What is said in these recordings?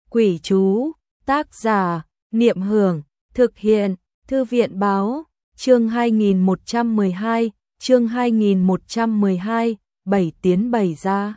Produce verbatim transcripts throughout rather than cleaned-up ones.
Quỷ chú, tác giả, Niệm Hưởng, thực hiện, Thư viện báo, chương hai nghìn một trăm mười hai, chương hai nghìn một trăm mười hai, bảy tiến bảy ra.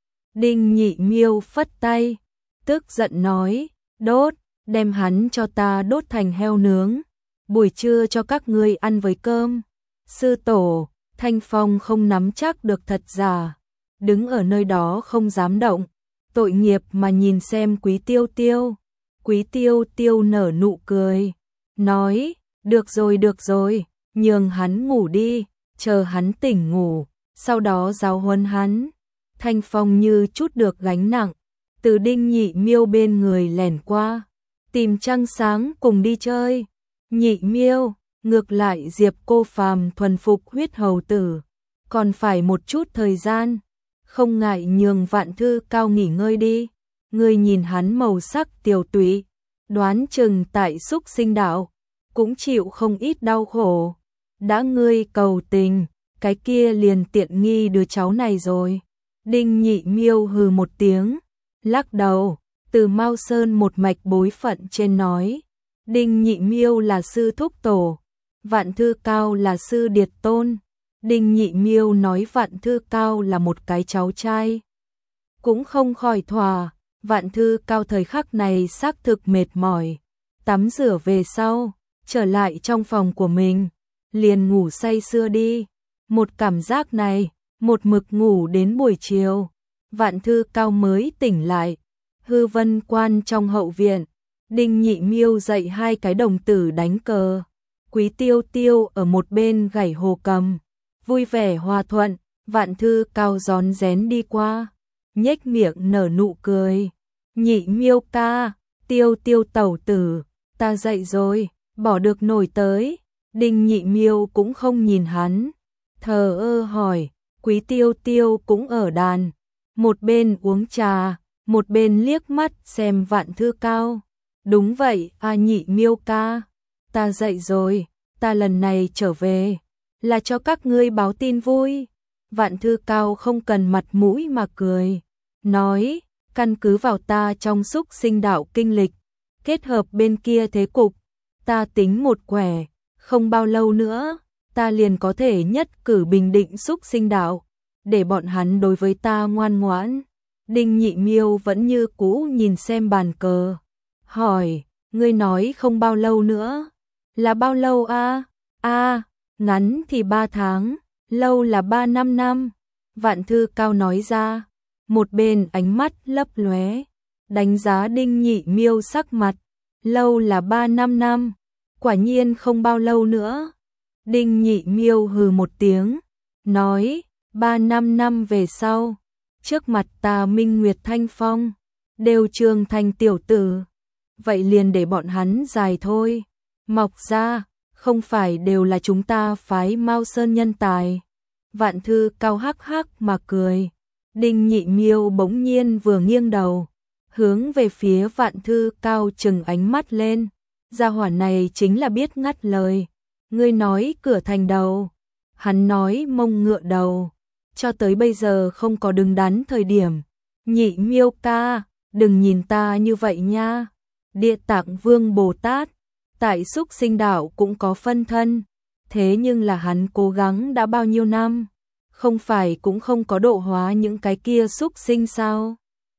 Đinh Nhị Miêu phất tay, tức giận nói, đốt, đem hắn cho ta đốt thành heo nướng, buổi trưa cho các ngươi ăn với cơm. Sư tổ, Thanh Phong không nắm chắc được thật giả, đứng ở nơi đó không dám động, tội nghiệp mà nhìn xem Quý Tiêu Tiêu. Quý Tiêu Tiêu nở nụ cười, nói, được rồi được rồi, nhường hắn ngủ đi, chờ hắn tỉnh ngủ, sau đó giáo huấn hắn. Thanh Phong như chút được gánh nặng, từ Đinh Nhị Miêu bên người lẻn qua, tìm trăng sáng cùng đi chơi. Nhị Miêu, ngược lại Diệp Cô Phàm thuần phục huyết hầu tử, còn phải một chút thời gian, không ngại nhường Vạn Thư Cao nghỉ ngơi đi. Ngươi nhìn hắn màu sắc tiều tụy, đoán chừng tại xúc sinh đạo cũng chịu không ít đau khổ. Đã ngươi cầu tình, cái kia liền tiện nghi đứa cháu này rồi. Đinh Nhị Miêu hừ một tiếng, lắc đầu, từ Mao Sơn một mạch bối phận trên nói. Đinh Nhị Miêu là sư thúc tổ, Vạn Thư Cao là sư điệt tôn. Đinh Nhị Miêu nói Vạn Thư Cao là một cái cháu trai, cũng không khỏi thỏa. Vạn Thư Cao thời khắc này xác thực mệt mỏi, tắm rửa về sau, trở lại trong phòng của mình, liền ngủ say sưa đi. Một cảm giác này, một mực ngủ đến buổi chiều, Vạn Thư Cao mới tỉnh lại. Hư Vân Quan trong hậu viện, Đinh Nhị Miêu dạy hai cái đồng tử đánh cờ, Quý Tiêu Tiêu ở một bên gảy hồ cầm, vui vẻ hòa thuận. Vạn Thư Cao rón rén đi qua, nhếch miệng nở nụ cười, Nhị Miêu ca, Tiêu Tiêu tẩu tử, ta dậy rồi, bỏ được nổi tới. Đinh Nhị Miêu cũng không nhìn hắn, thờ ơ hỏi. Quý Tiêu Tiêu cũng ở đàn, một bên uống trà, một bên liếc mắt xem Vạn Thư Cao. Đúng vậy, a Nhị Miêu ca, ta dậy rồi, ta lần này trở về là cho các ngươi báo tin vui. Vạn Thư Cao không cần mặt mũi mà cười, nói, căn cứ vào ta trong xúc sinh đạo kinh lịch, kết hợp bên kia thế cục, ta tính một quẻ, không bao lâu nữa, ta liền có thể nhất cử bình định xúc sinh đạo, để bọn hắn đối với ta ngoan ngoãn. Đinh Nhị Miêu vẫn như cũ nhìn xem bàn cờ, hỏi, ngươi nói không bao lâu nữa, là bao lâu a? A, ngắn thì ba tháng, lâu là ba năm năm. Vạn Thư Cao nói ra, một bên ánh mắt lấp lóe, đánh giá Đinh Nhị Miêu sắc mặt. Lâu là ba năm năm, quả nhiên không bao lâu nữa. Đinh Nhị Miêu hừ một tiếng, nói, ba năm năm về sau, trước mặt ta Minh Nguyệt Thanh Phong, đều trường thành tiểu tử, vậy liền để bọn hắn dài thôi, mọc ra, không phải đều là chúng ta phái Mao Sơn nhân tài. Vạn Thư Cao hắc hắc mà cười. Đinh Nhị Miêu bỗng nhiên vừa nghiêng đầu, hướng về phía Vạn Thư Cao trừng ánh mắt lên. Gia hỏa này chính là biết ngắt lời. Ngươi nói cửa thành đầu, hắn nói mông ngựa đầu, cho tới bây giờ không có đứng đắn thời điểm. Nhị Miêu ca, đừng nhìn ta như vậy nha. Địa Tạng Vương Bồ Tát tại xúc sinh đạo cũng có phân thân, thế nhưng là hắn cố gắng đã bao nhiêu năm, không phải cũng không có độ hóa những cái kia xúc sinh sao?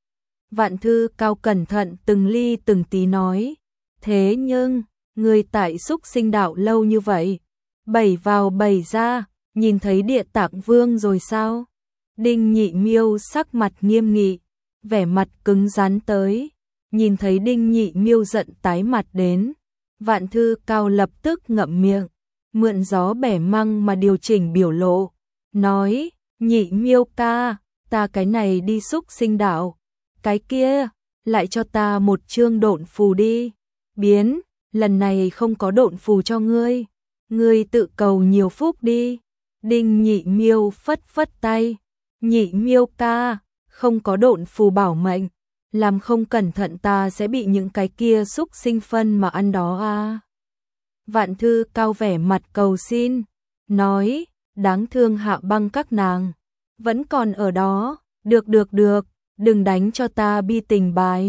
Vạn Thư Cao cẩn thận từng ly từng tí nói, thế nhưng, người tại xúc sinh đạo lâu như vậy, bảy vào bảy ra, nhìn thấy Địa Tạng Vương rồi sao? Đinh Nhị Miêu sắc mặt nghiêm nghị, vẻ mặt cứng rắn tới, nhìn thấy Đinh Nhị Miêu giận tái mặt đến, Vạn Thư Cao lập tức ngậm miệng, mượn gió bẻ măng mà điều chỉnh biểu lộ, nói, Nhị Miêu ca, ta cái này đi xúc sinh đạo, cái kia, lại cho ta một chương độn phù đi. Biến, lần này không có độn phù cho ngươi, ngươi tự cầu nhiều phúc đi. Đinh Nhị Miêu phất phất tay, Nhị Miêu ca, không có độn phù bảo mệnh, làm không cẩn thận ta sẽ bị những cái kia xúc sinh phân mà ăn đó à. Vạn Thư Cao vẻ mặt cầu xin, nói, đáng thương Hạ Băng các nàng, vẫn còn ở đó, được được được, đừng đánh cho ta bi tình bài.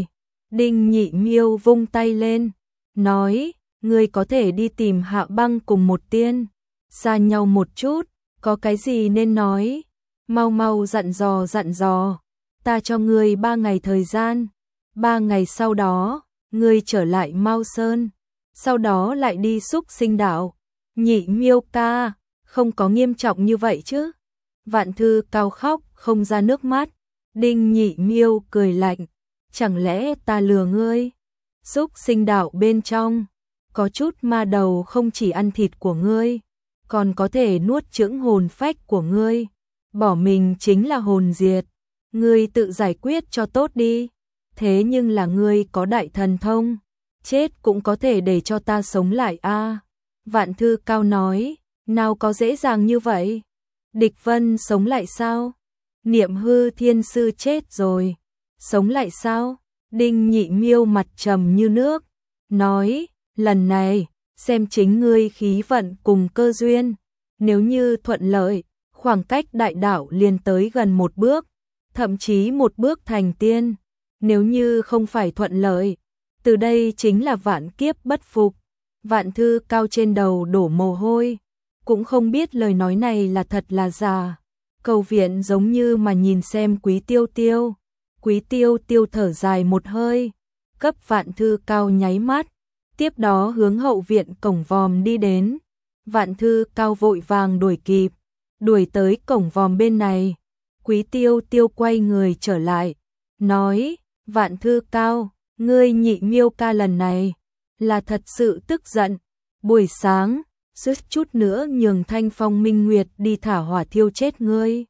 Đinh Nhị Miêu vung tay lên, nói, ngươi có thể đi tìm Hạ Băng cùng một tiên, xa nhau một chút, có cái gì nên nói, mau mau dặn dò dặn dò, ta cho ngươi ba ngày thời gian, ba ngày sau đó, ngươi trở lại Mao Sơn, sau đó lại đi Xúc Sinh Đạo. Nhị Miêu ca, không có nghiêm trọng như vậy chứ? Vạn Thư Cao khóc không ra nước mắt. Đinh Nhị Miêu cười lạnh, chẳng lẽ ta lừa ngươi? Xúc Sinh Đạo bên trong có chút ma đầu không chỉ ăn thịt của ngươi, còn có thể nuốt chửng hồn phách của ngươi, bỏ mình chính là hồn diệt, ngươi tự giải quyết cho tốt đi. Thế nhưng là ngươi có đại thần thông, chết cũng có thể để cho ta sống lại a. À, Vạn Thư Cao nói, nào có dễ dàng như vậy? Địch Vân sống lại sao? Niệm Hư Thiên Sư chết rồi, sống lại sao? Đinh Nhị Miêu mặt trầm như nước, nói, lần này, xem chính ngươi khí vận cùng cơ duyên, nếu như thuận lợi, khoảng cách đại đạo liền tới gần một bước, thậm chí một bước thành tiên, nếu như không phải thuận lợi, từ đây chính là vạn kiếp bất phục. Vạn Thư Cao trên đầu đổ mồ hôi, cũng không biết lời nói này là thật là giả. Cầu viện giống như mà nhìn xem Quý Tiêu Tiêu. Quý Tiêu Tiêu thở dài một hơi, cấp Vạn Thư Cao nháy mắt, tiếp đó hướng hậu viện cổng vòm đi đến. Vạn Thư Cao vội vàng đuổi kịp, đuổi tới cổng vòm bên này. Quý Tiêu Tiêu quay người trở lại, nói, Vạn Thư Cao, ngươi Nhị Miêu ca lần này là thật sự tức giận. Buổi sáng, suýt chút nữa nhường Thanh Phong Minh Nguyệt đi thả hỏa thiêu chết ngươi.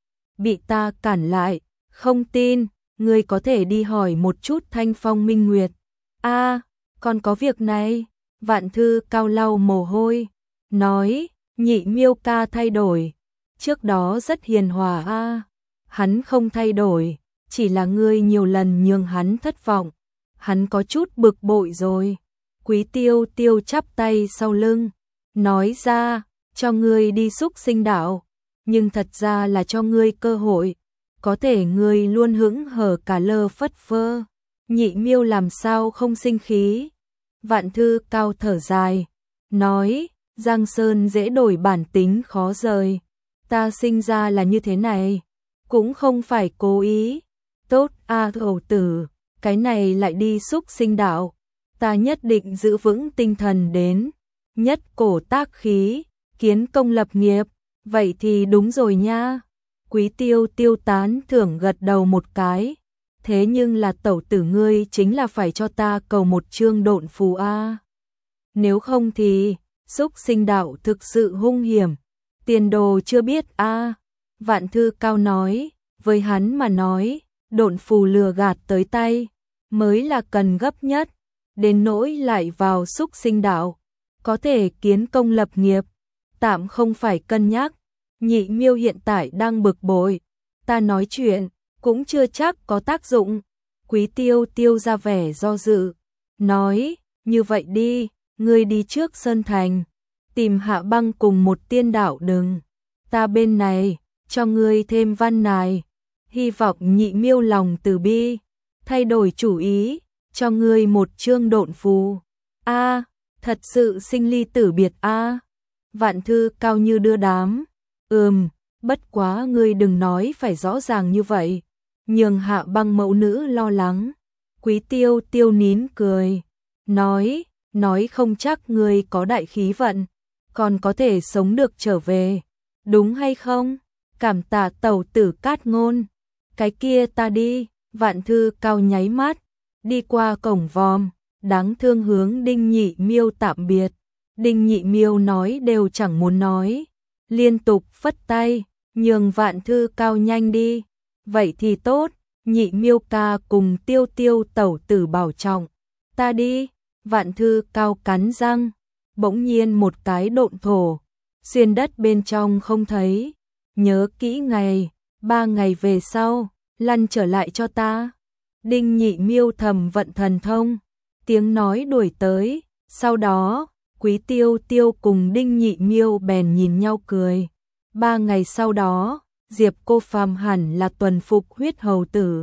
Bị ta cản lại, không tin, ngươi có thể đi hỏi một chút Thanh Phong Minh Nguyệt. A, à, còn có việc này. Vạn Thư Cao lau mồ hôi, nói, Nhị Miêu ca thay đổi, trước đó rất hiền hòa a. À, hắn không thay đổi, chỉ là ngươi nhiều lần nhường hắn thất vọng, hắn có chút bực bội rồi. Quý Tiêu Tiêu chắp tay sau lưng, nói ra, cho ngươi đi Xúc Sinh Đạo, nhưng thật ra là cho ngươi cơ hội, có thể ngươi luôn hững hờ cả lơ phất phơ. Nhị Miêu làm sao không sinh khí? Vạn Thư Cao thở dài, nói, Giang Sơn dễ đổi bản tính khó rời, ta sinh ra là như thế này, cũng không phải cố ý. Tốt a hầu tử, cái này lại đi Xúc Sinh Đạo, ta nhất định giữ vững tinh thần đến, nhất cổ tác khí, kiến công lập nghiệp, vậy thì đúng rồi nha. Quý Tiêu Tiêu tán thưởng gật đầu một cái, thế nhưng là tẩu tử ngươi chính là phải cho ta cầu một chương độn phù a. Nếu không thì, Xúc Sinh Đạo thực sự hung hiểm, tiền đồ chưa biết a. Vạn Thư Cao nói, với hắn mà nói, độn phù lừa gạt tới tay, mới là cần gấp nhất, đến nỗi lại vào Xúc Sinh Đạo, có thể kiến công lập nghiệp, tạm không phải cân nhắc. Nhị Miêu hiện tại đang bực bội, ta nói chuyện, cũng chưa chắc có tác dụng. Quý Tiêu Tiêu ra vẻ do dự, nói, như vậy đi, ngươi đi trước Sơn Thành, tìm Hạ Băng cùng một tiên đạo đừng, ta bên này, cho ngươi thêm văn nài, hy vọng Nhị Miêu lòng từ bi, thay đổi chủ ý, cho ngươi một chương độn phù. A, à, thật sự sinh ly tử biệt a. À. Vạn Thư Cao như đưa đám, ừm, bất quá ngươi đừng nói phải rõ ràng như vậy, nhường Hạ Băng mẫu nữ lo lắng. Quý Tiêu Tiêu nín cười, nói, nói không chắc ngươi có đại khí vận, còn có thể sống được trở về, đúng hay không? Cảm tạ tẩu tử Cát Ngôn, cái kia ta đi. Vạn Thư Cao nháy mắt, đi qua cổng vòm, đáng thương hướng Đinh Nhị Miêu tạm biệt. Đinh Nhị Miêu nói đều chẳng muốn nói, liên tục phất tay, nhường Vạn Thư Cao nhanh đi. Vậy thì tốt, Nhị Miêu ca cùng Tiêu Tiêu tẩu tử bảo trọng, ta đi. Vạn Thư Cao cắn răng, bỗng nhiên một cái độn thổ, xuyên đất bên trong không thấy. Nhớ kỹ ngày, ba ngày về sau, lăn trở lại cho ta. Đinh Nhị Miêu thầm vận thần thông, tiếng nói đuổi tới, sau đó, Quý Tiêu Tiêu cùng Đinh Nhị Miêu bèn nhìn nhau cười. Ba ngày sau đó, Diệp Cô Phàm hẳn là tuần phục huyết hầu tử.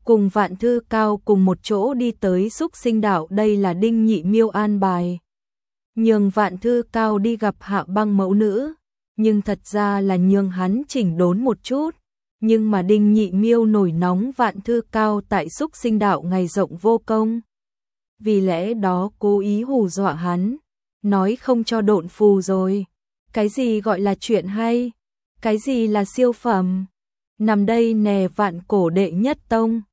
cùng Vạn Thư Cao cùng một chỗ đi tới Xúc Sinh Đạo, đây là Đinh Nhị Miêu an bài. Nhường Vạn Thư Cao đi gặp Hạ Băng mẫu nữ, nhưng thật ra là nhường hắn chỉnh đốn một chút. Nhưng mà Đinh Nhị Miêu nổi nóng Vạn Thư Cao tại Xúc Sinh Đạo ngày rộng vô công. Vì lẽ đó cố ý hù dọa hắn, nói không cho độn phù rồi. Cái gì gọi là chuyện hay? Cái gì là siêu phẩm? Nằm đây nè, vạn cổ đệ nhất tông.